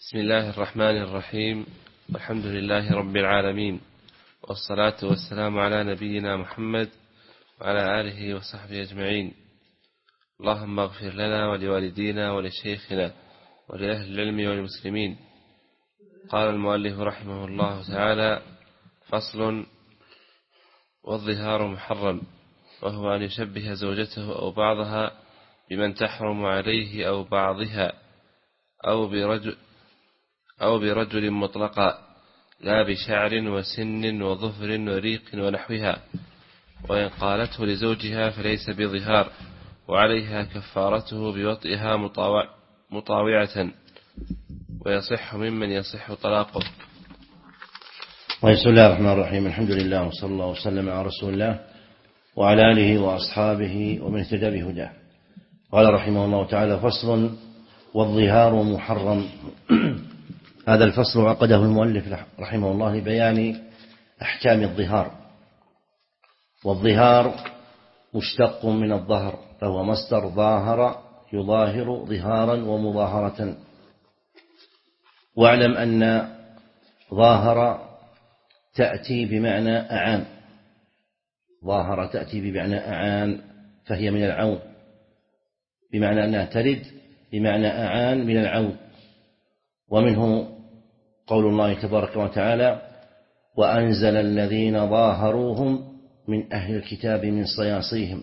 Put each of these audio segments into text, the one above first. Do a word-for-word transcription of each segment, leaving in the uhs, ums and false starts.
بسم الله الرحمن الرحيم. والحمد لله رب العالمين، والصلاة والسلام على نبينا محمد وعلى آله وصحبه أجمعين. اللهم اغفر لنا ولوالدينا ولشيخنا ولأهل العلم والمسلمين. قال المؤلف رحمه الله تعالى: فصل: والظهار محرم، وهو أن يشبه زوجته أو بعضها بمن تحرم عليه أو بعضها أو برجل, أو برجل مطلقا، لا بشعر وسن وظفر وريق ونحوها. وإن قالته لزوجها فليس بظهار، وعليها كفارته بوطئها مطاوع مطاوعة، ويصح ممن يصح طلاقه. بسم الله الرحمن الرحيم. الحمد لله وصلى الله وسلم على رسول الله وعلى آله وأصحابه ومن اهتدى بهداه. قال رحمه الله تعالى: فصل: والظهار محرم. هذا الفصل عقده المؤلف رحمه الله لبيان أحكام الظهار. والظهار مشتق من الظهر، فهو مصدر ظاهر يظاهر ظهارا ومظاهرة. واعلم أن ظاهر تأتي بمعنى أعان، ظاهر تأتي بمعنى أعان، فهي من العون، بمعنى أنها ترد بمعنى أعان من العون. ومنه قول الله تبارك وتعالى: وأنزل الذين ظاهروهم من أهل الكتاب من صياصيهم.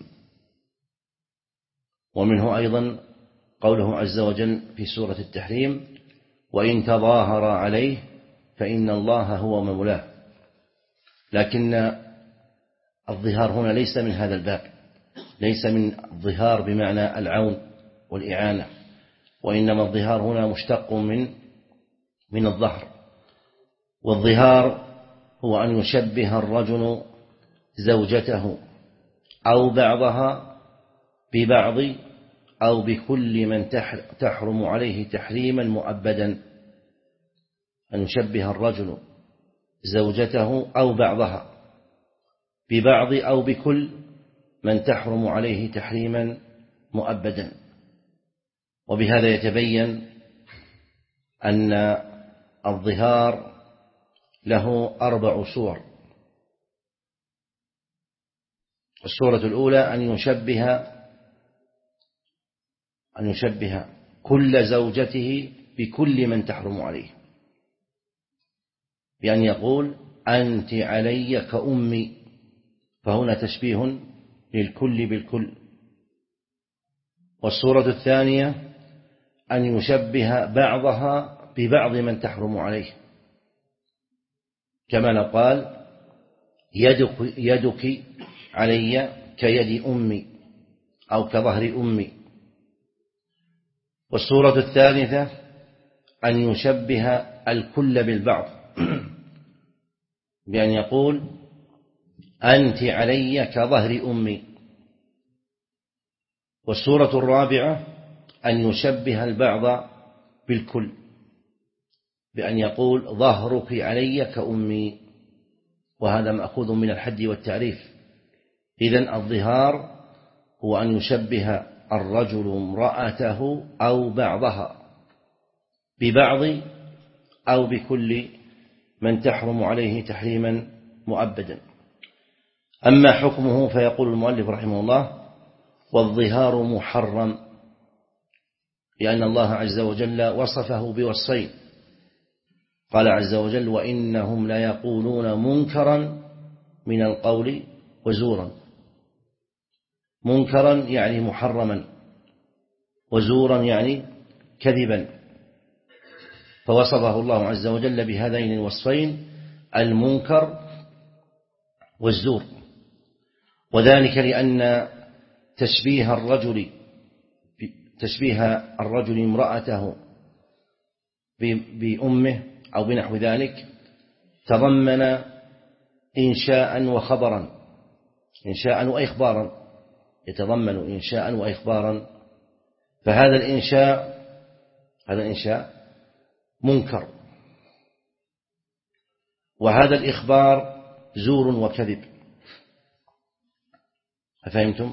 ومنه أيضا قوله عز وجل في سورة التحريم: وإن تظاهر عليه فإن الله هو مولاه. لكن الظهار هنا ليس من هذا الباب، ليس من الظهار بمعنى العون والإعانة، وإنما الظهار هنا مشتق من من الظهر. والظهار هو أن يشبه الرجل زوجته أو بعضها ببعض أو بكل من تحرم عليه تحريما مؤبدا. أن يشبه الرجل زوجته أو بعضها ببعض أو بكل من تحرم عليه تحريما مؤبدا. وبهذا يتبين أن الظهار له أربع صور. الصورة الأولى أن يشبه أن يشبه كل زوجته بكل من تحرم عليه، بأن يقول: أنت علي كأمي، فهنا تشبيه للكل بالكل. والصورة الثانية أن يشبه بعضها ببعض من تحرم عليه، كما قال: يدك, يدك علي كيد أمي أو كظهر أمي. والصورة الثالثة أن يشبه الكل بالبعض، بأن يقول: أنت علي كظهر أمي. والصورة الرابعة أن يشبه البعض بالكل، بأن يقول: ظهرك علي كأمي. وهذا مأخوذ من الحد والتعريف. إذن الظهار هو أن يشبه الرجل امرأته أو بعضها ببعض أو بكل من تحرم عليه تحريما مؤبدا. أما حكمه فيقول المؤلف رحمه الله: والظهار محرم، لأن الله عز وجل وصفه بوصفين. قال عز وجل: وإنهم ليقولون منكرا من القول وزورا. منكرا يعني محرما، وزورا يعني كذبا. فوصفه الله عز وجل بهذين الوصفين: المنكر والزور. وذلك لأن تشبيه الرجل تشبيه الرجل امرأته بأمه أو بنحو ذلك تضمن إنشاء وخبرا، إنشاء وإخبارا، يتضمن إنشاء وإخبارا. فهذا الإنشاء هذا الإنشاء منكر، وهذا الإخبار زور وكذب. أفهمتم؟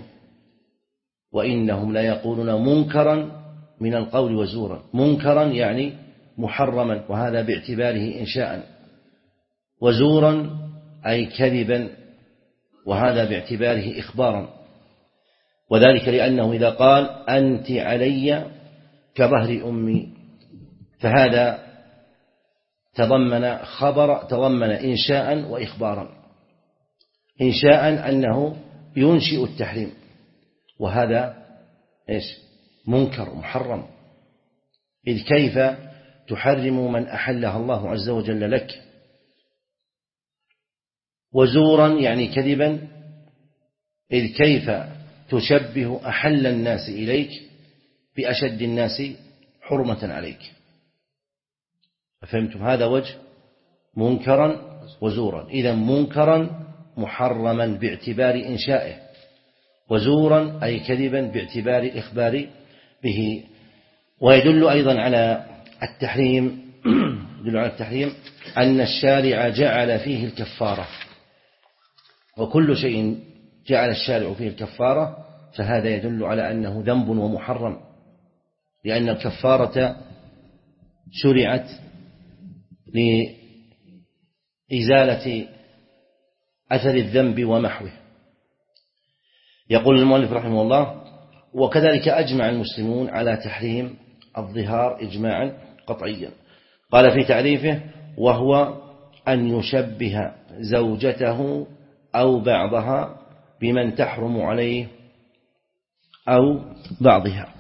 وإنهم لا يقولون منكرا من القول وزورا. منكرا يعني محرما، وهذا باعتباره إنشاء، وزورا أي كذبا، وهذا باعتباره إخبارا، وذلك لأنه إذا قال أنت علي كظهر أمي فهذا تضمن خبر تضمن إنشاء وإخبارا. إنشاء أنه ينشئ التحريم، وهذا إيش؟ منكر محرم، إذ كيف تحرم من أحلها الله عز وجل لك. وزورا يعني كذبا، إذ كيف تشبه أحل الناس إليك بأشد الناس حرمة عليك. فهمتم؟ هذا وجه منكرا وزورا. إذا منكرا محرما باعتبار إنشائه، وزورا أي كذبا باعتبار الإخبار به. ويدل أيضا على التحريم يدل على التحريم أن الشارع جعل فيه الكفارة، وكل شيء جعل الشارع فيه الكفارة فهذا يدل على أنه ذنب ومحرم، لأن الكفارة شرعت لإزالة أثر الذنب ومحوه. يقول المؤلف رحمه الله: وكذلك أجمع المسلمون على تحريم الظهار إجماعا قطعيا. قال في تعريفه: وهو أن يشبه زوجته أو بعضها بمن تحرم عليه أو بعضها.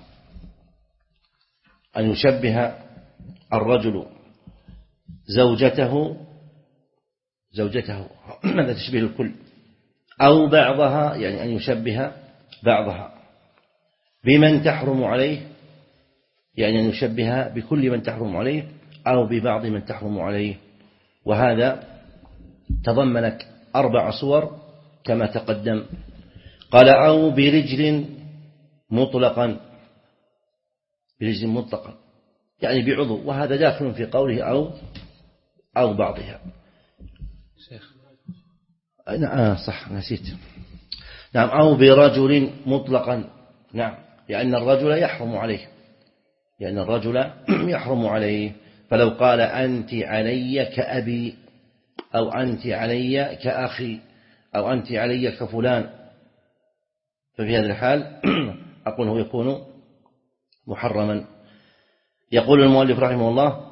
أن يشبه الرجل زوجته زوجته هذا تشبيه الكل، أو بعضها يعني أن يشبه بعضها بمن تحرم عليه، يعني أن يشبه بكل من تحرم عليه أو ببعض من تحرم عليه. وهذا تضمنت أربع صور كما تقدم. قال: أو برجل مطلقا، برجل مطلقا يعني بعضو، وهذا داخل في قوله أو أو بعضها. شيخ آه صح نسيت. نعم، أو برجل مطلقا، نعم، لأن الرجل يحرم عليه لأن الرجل يحرم عليه فلو قال أنت علي كأبي، أو أنت علي كأخي، أو أنت علي كفلان، ففي هذا الحال أقول هو يكون محرما. يقول المؤلف رحمه الله: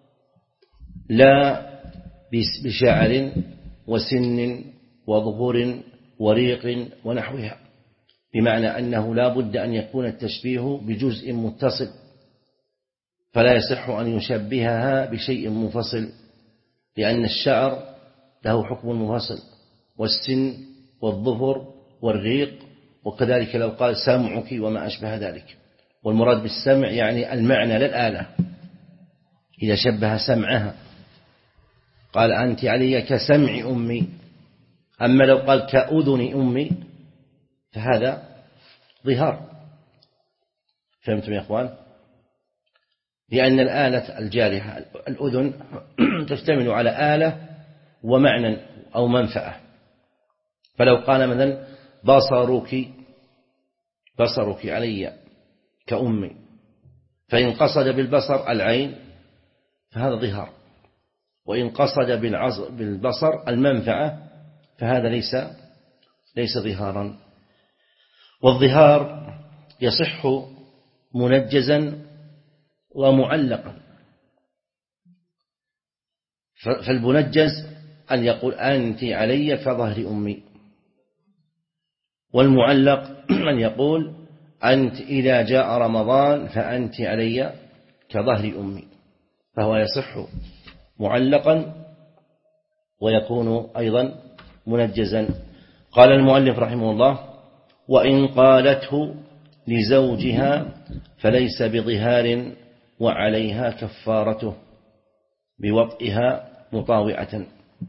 لا بشعر وسن وظهور وريق ونحوها، بمعنى أنه لا بد أن يكون التشبيه بجزء متصل، فلا يصح أن يشبهها بشيء منفصل، لأن الشعر له حكم منفصل، والسن والظفر والريق، وكذلك لو قال سمعك وما أشبه ذلك. والمراد بالسمع يعني المعنى للآلة، إذا شبه سمعها قال أنت علي كسمع أمي، أما لو قال كأذن أمي فهذا ظهار. فهمتم يا أخوان؟ لأن الآلة الجارحة الأذن تشتمل على آلة ومعنى أو منفعة. فلو قال مثلا بصرك بصرك علي كأمي، فإن قصد بالبصر العين فهذا ظهار، وإن قصد بالبصر المنفعة فهذا ليس ليس ظهارا. والظهار يصح منجزا ومعلقا. فالمنجز أن يقول أنت علي كظهر أمي، والمعلق أن يقول أنت إذا جاء رمضان فأنت علي كظهر أمي، فهو يصح معلقا ويكون أيضا منجزا. قال المؤلف رحمه الله: وإن قالته لزوجها فليس بظهار وعليها كفارته بوطئها مطاوعة.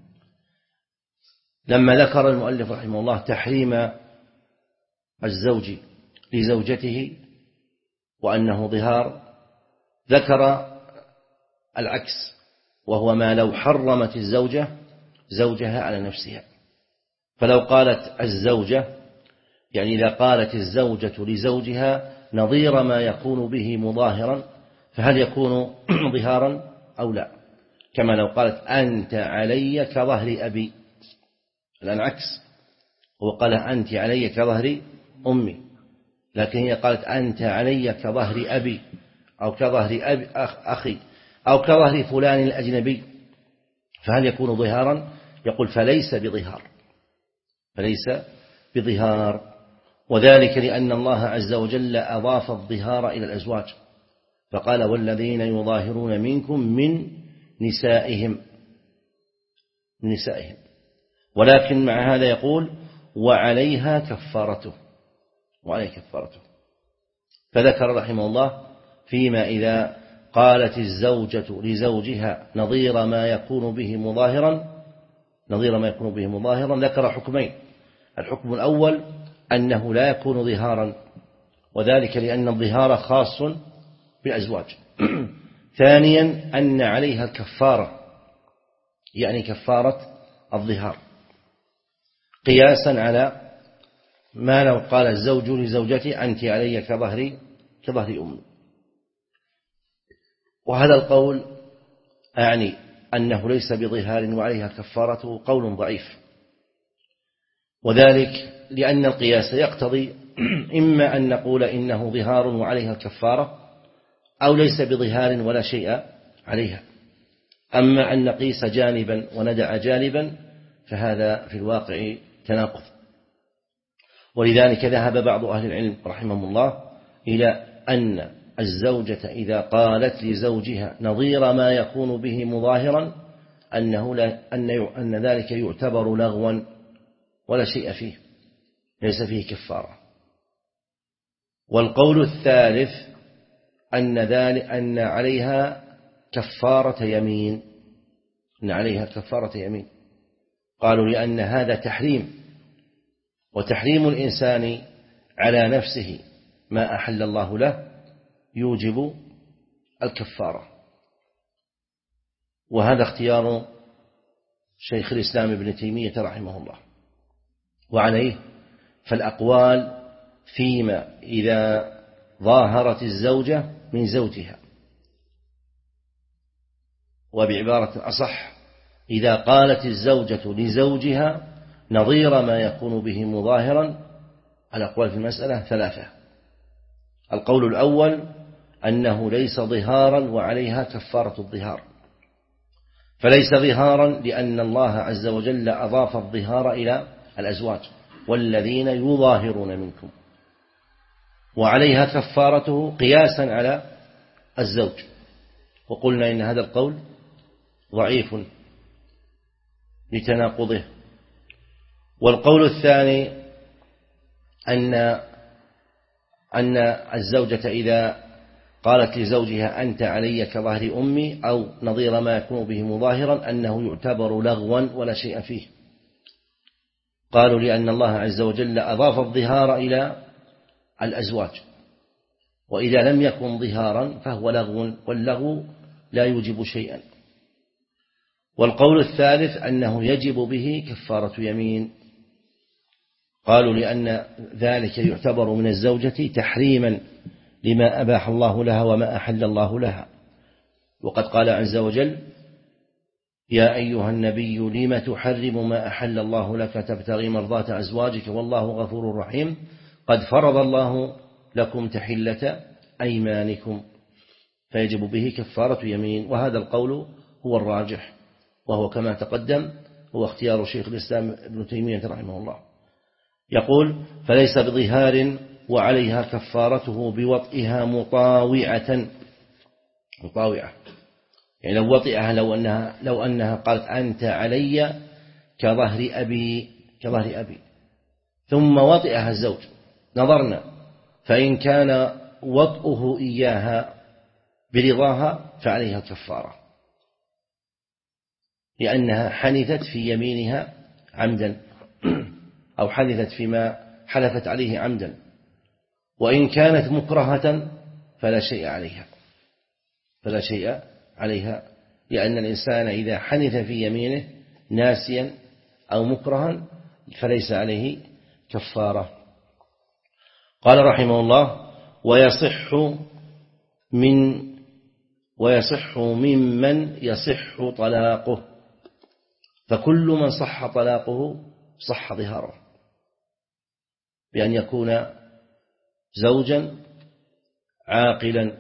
لما ذكر المؤلف رحمه الله تحريم الزوج لزوجته وأنه ظهار، ذكر العكس، وهو ما لو حرمت الزوجة زوجها على نفسها. فلو قالت الزوجة، يعني إذا قالت الزوجة لزوجها نظير ما يكون به مظاهرا، فهل يكون ظهارا أو لا؟ كما لو قالت أنت علي كظهر أبي، الآن عكس، هو قال أنت علي كظهر أمي، لكن هي قالت أنت علي كظهر أبي أو كظهر أبي أخي أو كظهر فلان الأجنبي، فهل يكون ظهارا؟ يقول فليس بظهار، فليس بظهار، وذلك لأن الله عز وجل أضاف الظهار إلى الأزواج، فقال والذين يظاهرون منكم من نسائهم من نسائهم ولكن مع هذا يقول وعليها كفارته، وعليه كفارته. فذكر رحمه الله فيما إذا قالت الزوجة لزوجها نظير ما يكون به مظاهرا نظير ما يكون به مظاهرا ذكر حكمين. الحكم الأول أنه لا يكون ظهارا، وذلك لأن الظهار خاص بالأزواج. ثانيا أن عليها الكفارة، يعني كفارة الظهار، قياسا على ما لو قال الزوج لزوجتي أنت علي كظهر كظهر أمي. وهذا القول أعني أنه ليس بظهار وعليها كفارته قول ضعيف، وذلك لأن القياس يقتضي إما أن نقول إنه ظهار وعليها الكفارة أو ليس بظهار ولا شيء عليها. أما أن نقيس جانبا وندع جانبا فهذا في الواقع تناقض. ولذلك ذهب بعض أهل العلم رحمهم الله إلى أن الزوجة إذا قالت لزوجها نظير ما يكون به مظاهرا أنه لا أن أن ذلك يعتبر لغوا ولا شيء فيه، ليس فيه كفارة. والقول الثالث أن ذلك أن عليها كفارة يمين أن عليها كفارة يمين قالوا لأن هذا تحريم، وتحريم الإنسان على نفسه ما أحل الله له يوجب الكفارة. وهذا اختيار شيخ الإسلام ابن تيمية رحمه الله. وعليه فالأقوال فيما إذا ظاهرت الزوجة من زوجها، وبعبارة أصح إذا قالت الزوجة لزوجها نظير ما يكون به مظاهرا، الأقوال في المسألة ثلاثة. القول الأول أنه ليس ظهارا وعليها كفارة الظهار، فليس ظهارا لأن الله عز وجل أضاف الظهار إلى الأزواج والذين يظاهرون منكم، وعليها كفارته قياسا على الزوج، وقلنا إن هذا القول ضعيف لتناقضه. والقول الثاني أن أن الزوجة إذا قالت لزوجها أنت علي كظهر أمي أو نظير ما يكون به مظاهرا أنه يعتبر لغوا ولا شيء فيه. قالوا لأن الله عز وجل أضاف الظهار إلى الأزواج، وإذا لم يكن ظهارا فهو لغو، واللغو لا يوجب شيئا. والقول الثالث أنه يجب به كفارة يمين، قالوا لأن ذلك يعتبر من الزوجة تحريما لما أباح الله لها وما أحل الله لها. وقد قال عز وجل يا أيها النبي لم تحرم ما أحل الله لك تبتغي مرضات أزواجك والله غفور رحيم قد فرض الله لكم تحلة أيمانكم، فيجب به كفارة يمين. وهذا القول هو الراجح، وهو كما تقدم هو اختيار شيخ الإسلام ابن تيمية رحمه الله. يقول فليس بظهار وعليها كفارته بوطئها مطاوعة مطاوعة يعني لو وطئها لو أنها, لو أنها قالت أنت علي كظهر أبي كظهر أبي ثم وطئها الزوج نظرنا، فإن كان وطئه إياها برضاها فعليها كفارة، لأنها حنثت في يمينها عمدا أو حنثت فيما حلفت عليه عمدا. وإن كانت مكرهة فلا شيء عليها فلا شيء عليها لأن الإنسان إذا حنث في يمينه ناسيا أو مكرها فليس عليه كفارة. قال رحمه الله ويصح من ويصح ممن يصح طلاقه، فكل من صح طلاقه صح ظهاره، بأن يكون زوجا عاقلا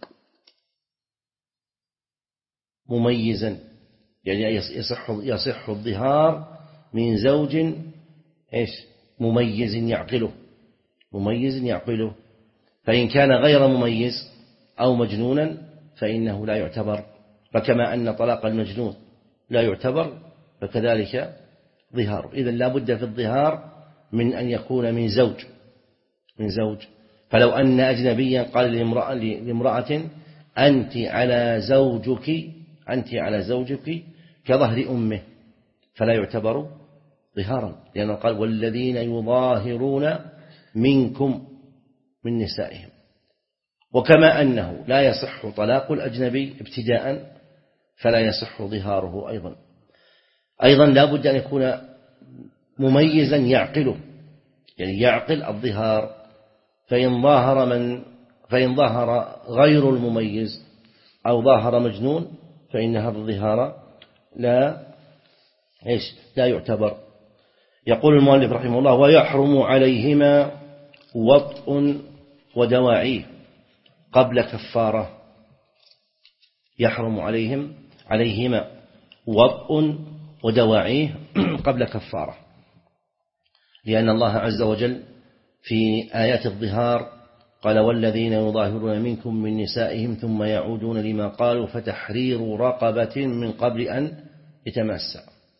مميزا، يعني يصح يصح الظهار من زوج إيش مميز يعقله مميز يعقله فإن كان غير مميز أو مجنونا فإنه لا يعتبر، فكما أن طلاق المجنون لا يعتبر فكذلك ظهار. إذن لا بد في الظهار من أن يكون من زوج من زوج فلو أن أجنبيا قال لامرأة, لامرأة أنت على زوجك أنت على زوجك كظهر أمه فلا يعتبر ظهارا، لأنه قال والذين يظاهرون منكم من نسائهم. وكما أنه لا يصح طلاق الأجنبي ابتداء فلا يصح ظهاره أيضا. أيضا لا بد أن يكون مميزا يعقله، يعني يعقل الظهار، فإن ظاهر من فإن ظاهر غير المميز أو ظاهر مجنون فإن هذا الظهار لا إيش لا يعتبر. يقول المؤلف رحمه الله: ويحرم عليهما وطء ودواعيه قبل كفارة. يحرم عليهم عليهما وطء ودواعيه قبل كفارة، لأن الله عز وجل في آيات الظهار قال: والذين يظاهرون منكم من نسائهم ثم يعودون لما قالوا فتحرير رقبة من قبل أن يتماسا.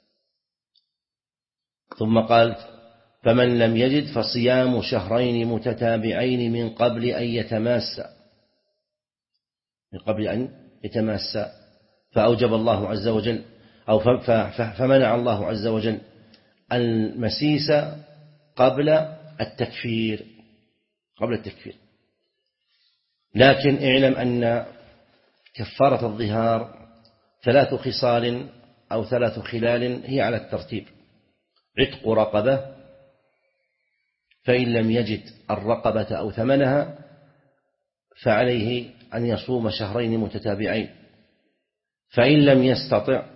ثم قال: فمن لم يجد فصيام شهرين متتابعين من قبل أن يتماسا من قبل أن يتماسا فأوجب الله عز وجل أو فمنع الله عز وجل المسيس قبل التكفير قبل التكفير لكن اعلم أن كفارة الظهار ثلاث خصال أو ثلاث خلال هي على الترتيب: عتق رقبة، فإن لم يجد الرقبة أو ثمنها فعليه أن يصوم شهرين متتابعين، فإن لم يستطع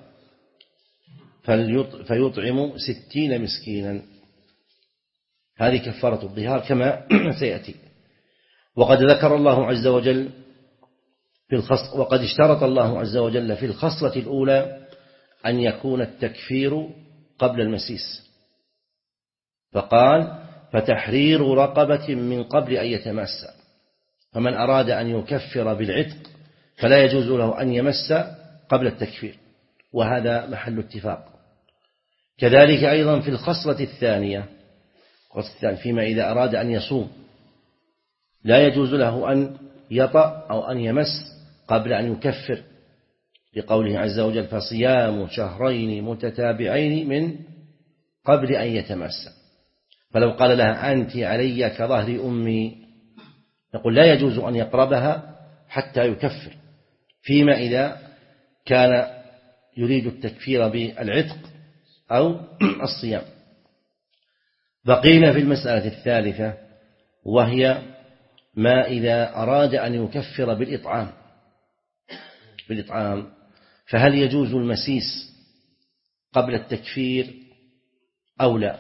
فيطعم ستين مسكينا. هذه كفارة الظهار كما سيأتي. وقد ذكر الله عز وجل في الخص وقد اشترط الله عز وجل في الخصلة الأولى أن يكون التكفير قبل المسيس، فقال: فتحرير رقبة من قبل أن يتماسا. فمن أراد أن يكفر بالعتق فلا يجوز له أن يمس قبل التكفير، وهذا محل اتفاق. كذلك أيضا في الخصلة الثانية فيما إذا أراد أن يصوم لا يجوز له أن يطأ أو أن يمس قبل أن يكفر، لقوله عز وجل: فصيام شهرين متتابعين من قبل أن يتماسا. فلو قال لها: أنت علي كظهر أمي، نقول لا يجوز أن يقربها حتى يكفر، فيما إذا كان يريد التكفير بالعتق أو الصيام. بقينا في المسألة الثالثة، وهي ما إذا أراد أن يكفر بالإطعام بالإطعام فهل يجوز المسيس قبل التكفير أو لا؟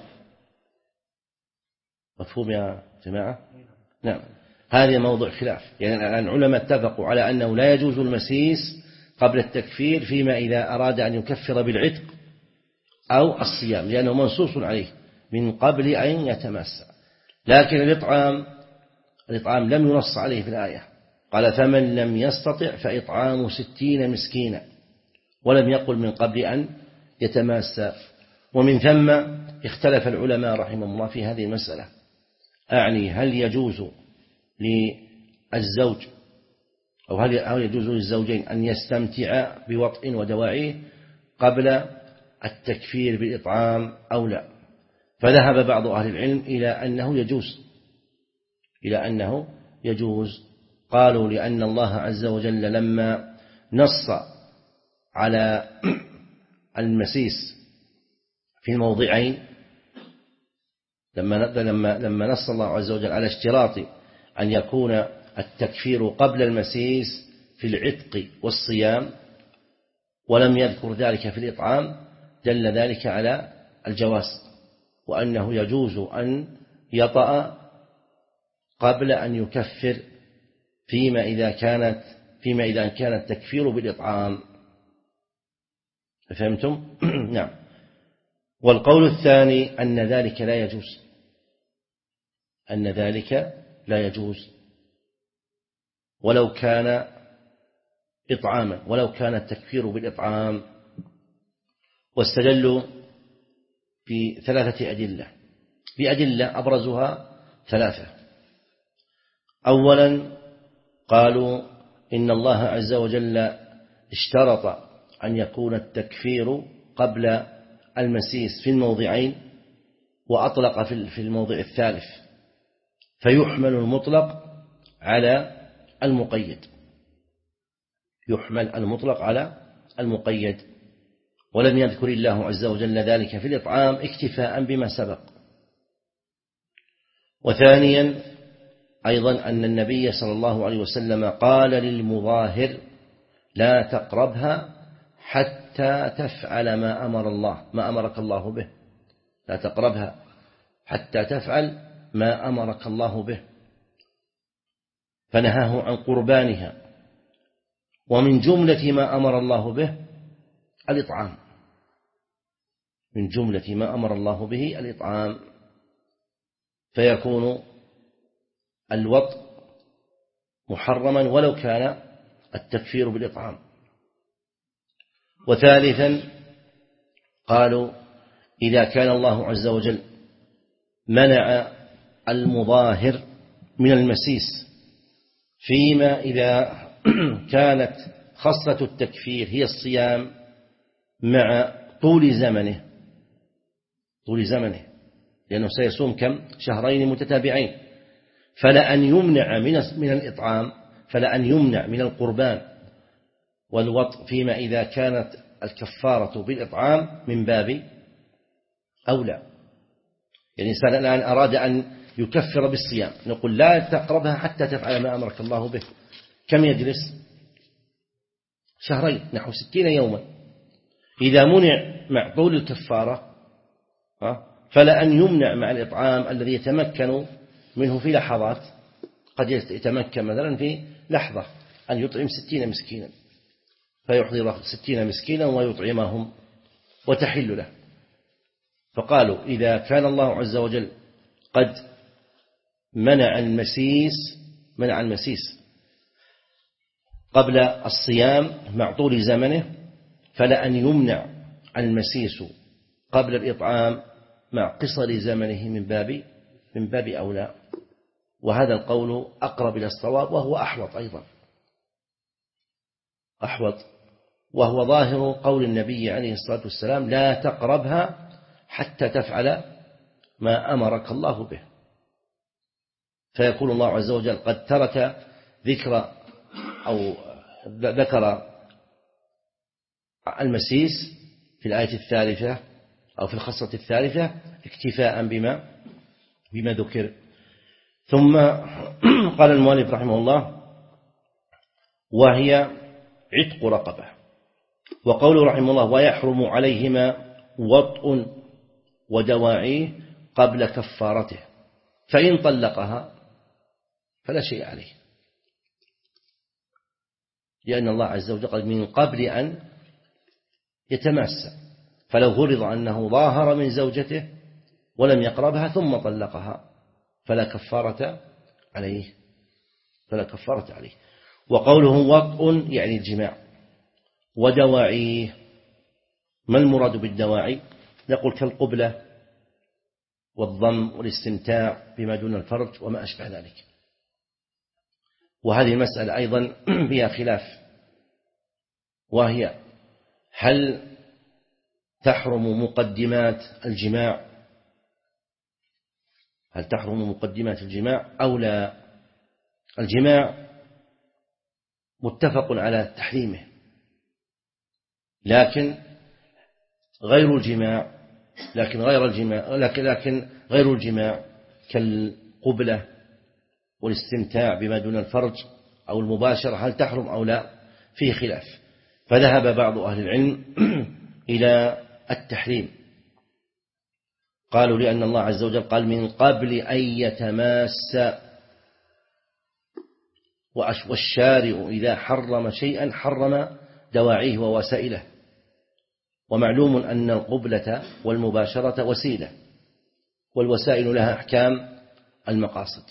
مفهوم يا جماعة؟ نعم، هذا موضوع خلاف. يعني الآن العلماء اتفقوا على أنه لا يجوز المسيس قبل التكفير فيما إذا أراد أن يكفر بالعتق أو الصيام، لأنه منصوص عليه من قبل أن يتماسا. لكن الإطعام الإطعام لم ينص عليه في الآية، قال: فمن لم يستطع فإطعام ستين مسكينا، ولم يقل من قبل أن يتماسا. ومن ثم اختلف العلماء رحمهم الله في هذه المسألة، أعني هل يجوز للزوج أو هل يجوز للزوجين أن يستمتعا بوطء ودواعيه قبل التكفير بالإطعام أو لا؟ فذهب بعض أهل العلم إلى أنه يجوز إلى أنه يجوز قالوا: لأن الله عز وجل لما نص على المسيس في الموضعين، لما لما لما نص الله عز وجل على اشتراط أن يكون التكفير قبل المسيس في العتق والصيام ولم يذكر ذلك في الإطعام دل ذلك على الجواز، وأنه يجوز أن يطأ قبل أن يكفر فيما إذا كانت فيما إذا كان التكفير بالإطعام. فهمتم؟ نعم. والقول الثاني أن ذلك لا يجوز، أن ذلك لا يجوز ولو كان إطعاما، ولو كان التكفير بالإطعام. واستدلوا بثلاثة أدلة، بأدلة أبرزها ثلاثة. أولا قالوا إن الله عز وجل اشترط أن يكون التكفير قبل المسيس في الموضعين، وأطلق في الموضع الثالث، فيحمل المطلق على المقيد، يحمل المطلق على المقيد، ولم يذكر الله عز وجل ذلك في الإطعام اكتفاء بما سبق. وثانيا أيضا أن النبي صلى الله عليه وسلم قال للمظاهر لا تقربها حتى تفعل ما أمر الله ما أمرك الله به، لا تقربها حتى تفعل ما أمرك الله به، فنهاه عن قربانها. ومن جملة ما أمر الله به الإطعام، من جملة ما أمر الله به الإطعام، فيكون الوطء محرما ولو كان التكفير بالإطعام. وثالثا قالوا إذا كان الله عز وجل منع المظاهر من المسيس فيما إذا كانت خصلة التكفير هي الصيام مع طول زمنه، طول زمنه لأنه سيصوم كم؟ شهرين متتابعين، فلأن يمنع من الإطعام، فلأن يمنع من القربان والوطء فيما إذا كانت الكفارة بالإطعام من باب أولى. يعني إنسان الآن أراد أن يكفر بالصيام، نقول لا تقربها حتى تفعل ما أمرك الله به، كم يجلس؟ شهرين، نحو ستين يوما. إذا منع مع طول الكفارة فلأن يمنع مع الإطعام الذي يتمكن منه في لحظات، قد يتمكن مثلا في لحظة أن يطعم ستين مسكينا، فيحضر ستين مسكينا ويطعمهم وتحل له. فقالوا إذا كان الله عز وجل قد منع المسيس منع المسيس قبل الصيام مع طول زمنه، فلأن يمنع المسيس قبل الإطعام مع قصر زمنه من باب من باب أولى. وهذا القول أقرب إلى الصواب، وهو أحوط أيضا، أحوط، وهو ظاهر قول النبي عليه الصلاة والسلام لا تقربها حتى تفعل ما أمرك الله به. فيكون الله عز وجل قد ترك ذكر أو ذكر المسيس في الآية الثالثة أو في الخصلة الثالثة اكتفاء بما بما ذكر. ثم قال المؤلف رحمه الله وهي عتق رقبة. وقوله رحمه الله ويحرم عليهما وطء ودواعيه قبل كفارته، فإن طلقها فلا شيء عليه، لأن الله عز وجل قال من قبل أن يتماسى، فلو فرض أنه ظاهر من زوجته ولم يقربها ثم طلقها فلا كفارة عليه فلا كفارة عليه. وقوله وطء يعني الجماع. ودواعيه، ما المراد بالدواعي؟ نقول كالقبلة والضم والاستمتاع بما دون الفرج وما أشبه ذلك. وهذه المسألة أيضا فيها خلاف، وهي هل تحرم مقدمات الجماع هل تحرم مقدمات الجماع أو لا؟ الجماع متفق على تحريمه، لكن غير الجماع لكن غير الجماع لكن لكن غير الجماع كالقبلة والاستمتاع بما دون الفرج أو المباشرة هل تحرم أو لا، فيه خلاف. فذهب بعض أهل العلم إلى التحريم، قالوا لأن الله عز وجل قال من قبل أن يتماس، والشارع إذا حرم شيئا حرم دواعيه ووسائله، ومعلوم أن القبلة والمباشرة وسيلة، والوسائل لها أحكام المقاصد.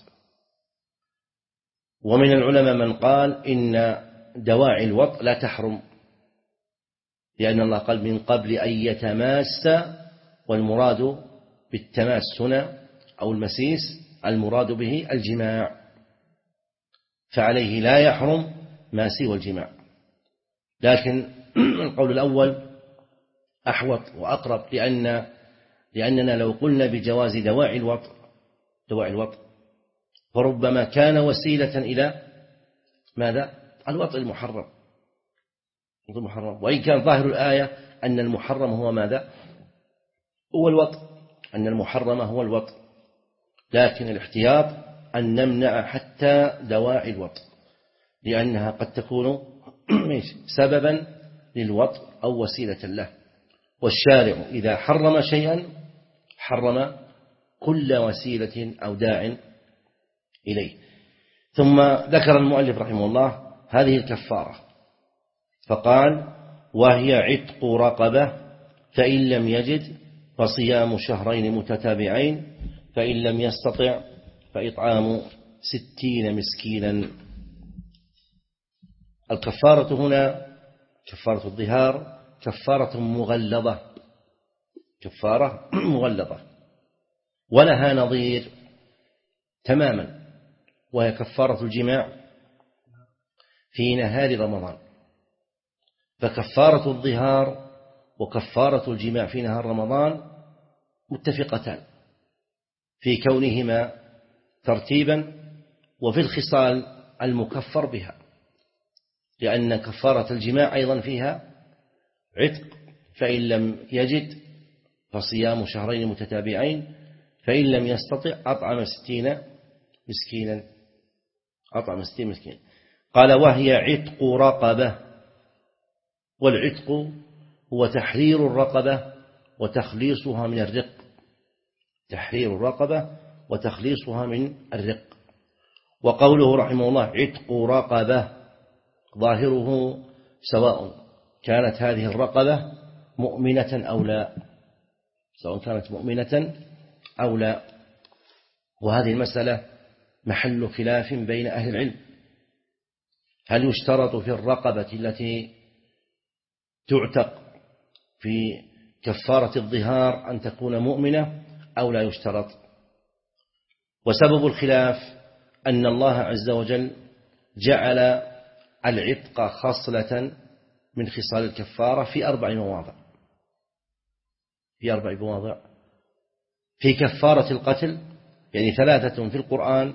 ومن العلماء من قال إن دواعي الوطء لا تحرم، لأن الله قال من قبل أن يتماس، والمراد بالتماس هنا أو المسيس المراد به الجماع، فعليه لا يحرم ما سوى الجماع. لكن القول الأول أحوط وأقرب، لأن لأننا لو قلنا بجواز دواعي الوطء دواعي الوطء فربما كان وسيلة إلى ماذا؟ الوطء المحرم، المحرم. وإن كان ظاهر الآية أن المحرم هو ماذا؟ هو الوطء، أن المحرم هو الوطء، لكن الاحتياط أن نمنع حتى دواعي الوطء، لأنها قد تكون سببا للوطء أو وسيلة له. والشارع إذا حرم شيئا حرم كل وسيلة أو داع إليه. ثم ذكر المؤلف رحمه الله هذه الكفارة، فقال وهي عتق رقبة، فإن لم يجد فصيام شهرين متتابعين، فإن لم يستطع فإطعام ستين مسكينا. الكفارة هنا كفارة الظهار كفارة مغلظة، كفارة مغلظة ولها نظير تماما، وهي كفارة الجماع في نهار رمضان. فكفارة الظهار وكفارة الجماع في نهار رمضان متفقتان في كونهما ترتيبا وفي الخصال المكفر بها، لأن كفارة الجماع أيضا فيها عتق، فإن لم يجد فصيام شهرين متتابعين، فإن لم يستطع أطعم ستين مسكينا أطعم ستين مسكينا. قال وهي عتق رقبة، والعتق هو تحرير الرقبة وتخليصها من الرق، تحرير الرقبة وتخليصها من الرق. وقوله رحمه الله عتق رقبة ظاهره سواء كانت هذه الرقبة مؤمنة أو لا، سواء كانت مؤمنة أو لا. وهذه المسألة محل خلاف بين أهل العلم، هل يشترط في الرقبة التي تعتق في كفارة الظهار أن تكون مؤمنة أو لا يشترط؟ وسبب الخلاف أن الله عز وجل جعل العتق خصلة من خصال الكفارة في أربع مواضع، في أربع مواضع في كفارة القتل، يعني ثلاثة في القرآن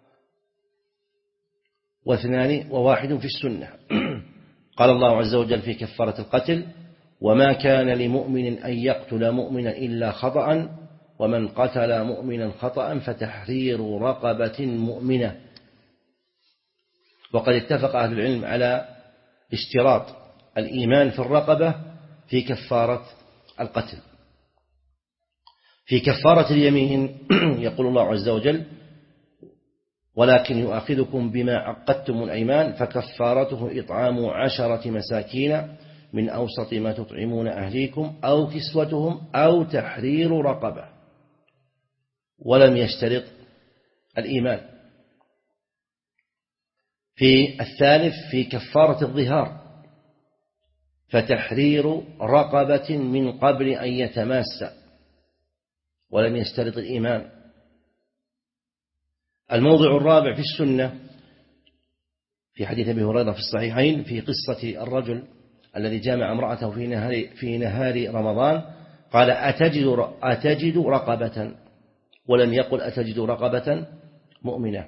واثنان وواحد في السنة. قال الله عز وجل في كفارة القتل وما كان لمؤمن أن يقتل مؤمنا إلا خطأ، ومن قتل مؤمنا خطأ فتحرير رقبة مؤمنة. وقد اتفق أهل العلم على اشتراط الإيمان في الرقبة في كفارة القتل. في كفارة اليمين يقول الله عز وجل ولكن يؤاخذكم بما عقدتم الأيمان فكفارته إطعام عشرة مساكين من أوسط ما تطعمون أهليكم أو كسوتهم أو تحرير رقبة، ولم يشترط الإيمان. في الثالث في كفارة الظهار فتحرير رقبة من قبل أن يتماس، ولم يشترط الإيمان. الموضع الرابع في السنة في حديث أبي هريرة في الصحيحين في قصة الرجل الذي جامع امرأته في نهار, في نهار رمضان، قال أتجد, أتجد رقبة، ولم يقل أتجد رقبة مؤمنة.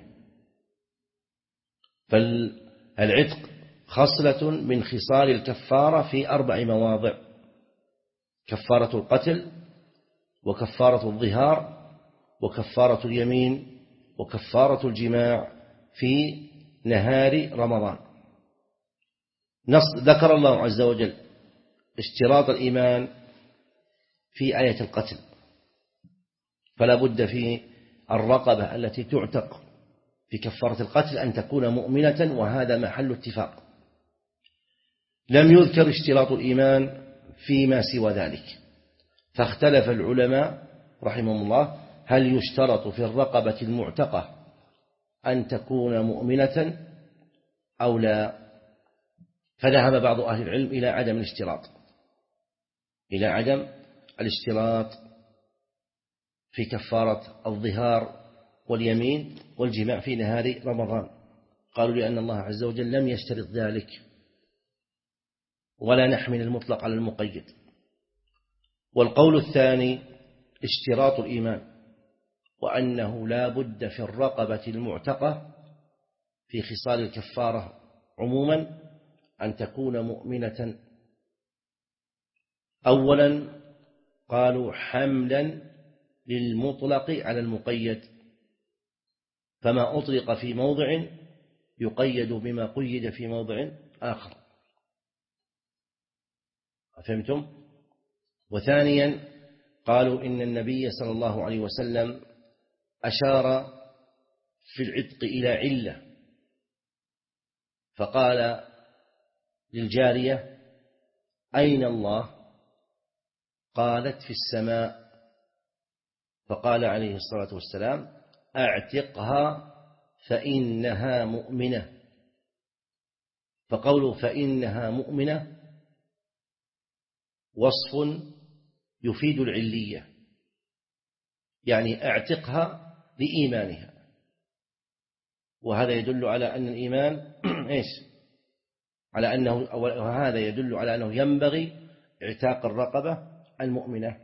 فالعتق خصلة من خصال الكفارة في أربع مواضع: كفارة القتل، وكفارة الظهار، وكفارة اليمين، وكفارة الجماع في نهار رمضان. نص ذكر الله عز وجل اشتراط الإيمان في آية القتل، فلا بد في الرقبة التي تعتق في كفارة القتل أن تكون مؤمنة، وهذا محل اتفاق. لم يذكر اشتراط الإيمان فيما سوى ذلك، فاختلف العلماء رحمهم الله هل يشترط في الرقبة المعتقة أن تكون مؤمنة أو لا، فذهب بعض أهل العلم إلى عدم الاشتراط إلى عدم الاشتراط في كفارة الظهار واليمين والجماع في نهار رمضان. قالوا لأن الله عز وجل لم يشترط ذلك، ولا نحمل المطلق على المقيد. والقول الثاني اشتراط الإيمان، وأنه لا بد في الرقبة المعتقة في خصال الكفارة عموما أن تكون مؤمنة. أولا قالوا حملا للمطلق على المقيد، فما أطلق في موضع يقيد بما قيد في موضع آخر. فهمتم؟ وثانيا قالوا إن النبي صلى الله عليه وسلم أشار في العتق إلى علة، فقال للجارية أين الله؟ قالت في السماء، فقال عليه الصلاة والسلام أعتقها فإنها مؤمنة. فقوله فإنها مؤمنة وصف يفيد العلية، يعني أعتقها لإيمانها، وهذا يدل على أن الإيمان إيش؟ على أنه وهذا يدل على أنه ينبغي اعتاق الرقبة المؤمنة.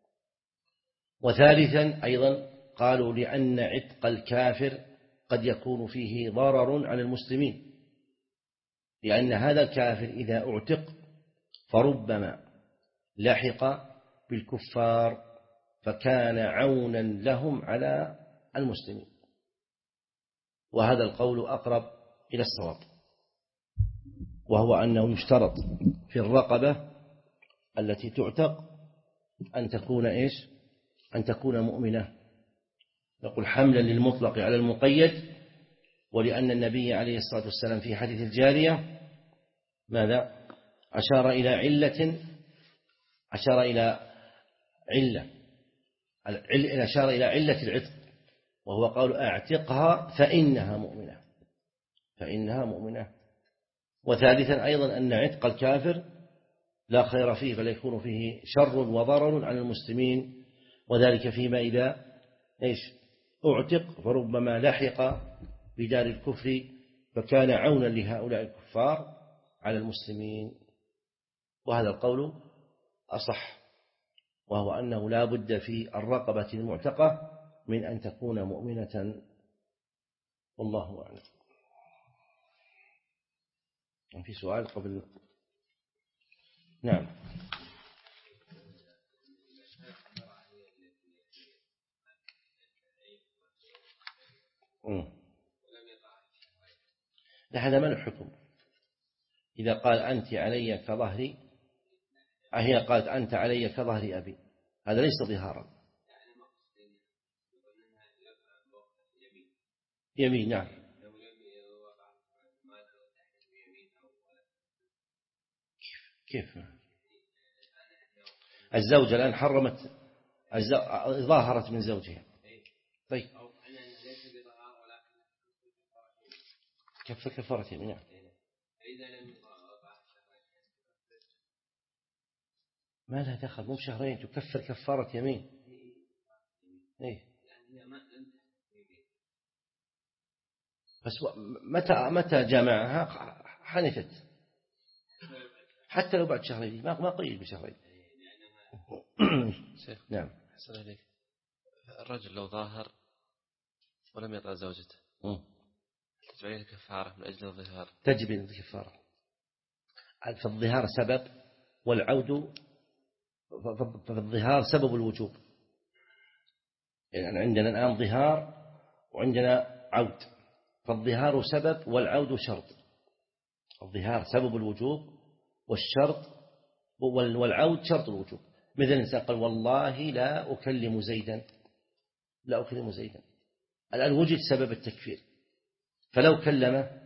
وثالثا أيضا قالوا لأن عتق الكافر قد يكون فيه ضرر على المسلمين، لأن هذا الكافر إذا اعتق فربما لحق بالكفار فكان عونا لهم على المسلمين، وهذا القول أقرب إلى الصواب، وهو أنه يشترط في الرقبة التي تعتق أن تكون إيش؟ أن تكون مؤمنة. نقول حملا للمطلق على المقيد، ولأن النبي عليه الصلاة والسلام في حديث الجارية ماذا؟ أشار إلى علة أشار إلى علة أشار إلى علة العتق، وهو قول أعتقها فإنها مؤمنة فإنها مؤمنة. وثالثا أيضا أن عتق الكافر لا خير فيه، بل يكون فيه شر وضرر على المسلمين، وذلك فيما إذا إيش أعتق فربما لحق بدار الكفر فكان عونا لهؤلاء الكفار على المسلمين. وهذا القول أصح، وهو أنه لا بد في الرقبة المعتقة من أن تكون مؤمنة، والله أعلم. في سؤال قبل؟ نعم. هذا ما الحكم إذا قال أنت علي كظهري، هي قالت أنت علي كظهر أبي، هذا ليس ظهارا. يمين نعم. كيف الزوجة الآن حرمت ظاهرت من زوجها، طيب كف كفارة يمين. ما لها دخل، مو بشهرين تكفر كفارة يمين. إيه؟ بس متى متى جمعها حنفت، حتى لو بعد شهرين ما ما قيد بشهرين. شيخ نعم. حسن عليك، الرجل لو ظاهر ولم يطأ زوجته تجب عليه كفارة من أجل الظهار؟ تجب الكفارة، فالظهار سبب والعود فالظهار سبب الوجوب. يعني عندنا الآن ظهار وعندنا عود، فالظهار سبب والعود شرط. الظهار سبب الوجوب والشرط والعود شرط الوجوب. مثل الإنسان قال والله لا أكلم زيدا، لا أكلم زيدا، الآن وجد سبب التكفير، فلو كلمه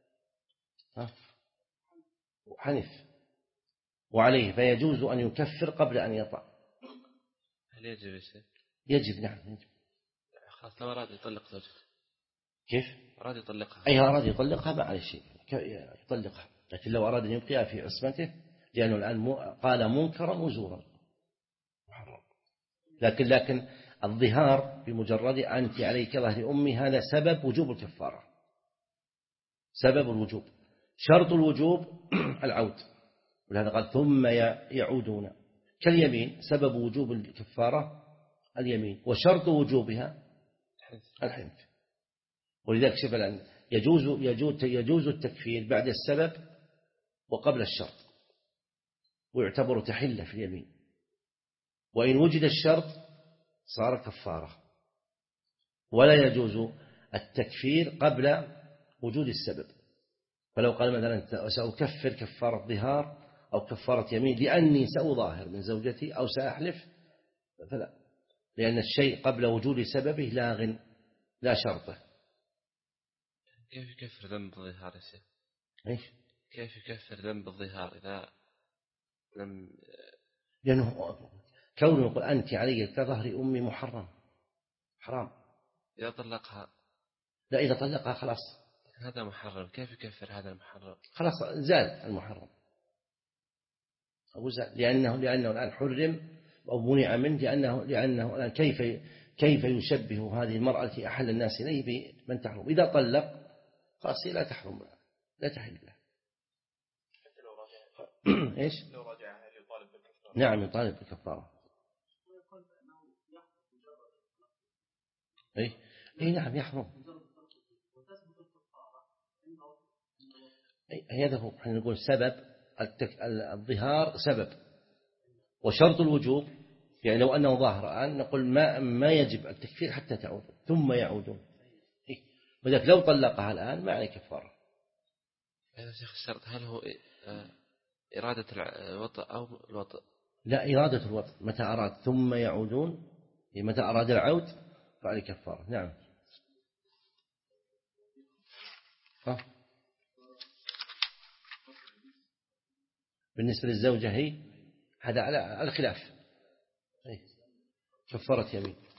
حنف وعليه فيجوز أن يكفر قبل أن يطع. هل يجب يصير؟ يجب، نعم يجب. خلاص لو أراد يطلق زوجته كيف؟ أراد يطلقها، أي أراد يطلقها ما عليه شيء يطلقها، لكن لو أراد أن يبقيها في عصمته لأنه الآن قال منكرا وزورا محرم. لكن لكن الظهار بمجرد أنت عليك ظهر أمي هذا سبب وجوب الكفارة، سبب الوجوب. شرط الوجوب العود، ولهذا قال ثم يعودون. كاليمين سبب وجوب الكفارة اليمين، وشرط وجوبها الحنث. ولذلك شوف الآن يجوز يجوز يجوز التكفير بعد السبب وقبل الشرط، ويعتبر تحلة في اليمين. وإن وجد الشرط صار كفارة، ولا يجوز التكفير قبل وجود السبب. فلو قال مثلا سأكفر كفارة ظهار أو كفارة يمين لأني سأظاهر من زوجتي أو سأحلف، فلا، لأن الشيء قبل وجود سببه لاغ لا شرطه. كيف يكفر ذنب الظهار يا شيخ؟ إيش؟ كيف يكفر ذنب الظهار إذا لم؟ لأنه كونه يقول أنت علي كظهر أمي محرم، حرام. إذا طلقها، لا إذا طلقها خلاص هذا محرم، كيف يكفر هذا المحرم؟ خلاص زال المحرم أو زال، لأنه لأنه الآن حرم أو منع منه، لأنه لأنه الآن كيف كيف يشبه هذه المرأة التي أحل الناس إليه بمن تحرم. إذا طلق خلاص لا تحرم، لا تحل له. إيش؟ لو راجعها يطالب بالكفارة. نعم يطالب بالكفارة. إيه إيه نعم يحرم. هذا هو احنا نقول سبب الظهار سبب، وشرط الوجوب يعني لو أنه ظاهر الآن نقول ما ما يجب التكفير حتى تعود ثم يعودون. إيه؟ ولذلك لو طلقها الآن ما عليه كفارة. هذا شيخ الشرط هل هو إرادة الوطء أو الوطء؟ لا، إرادة الوطء. متى أراد ثم يعودون، متى أراد العود فعليه كفارة. نعم. ها؟ بالنسبة للزوجة هي هذا على الخلاف، كفارة يمين.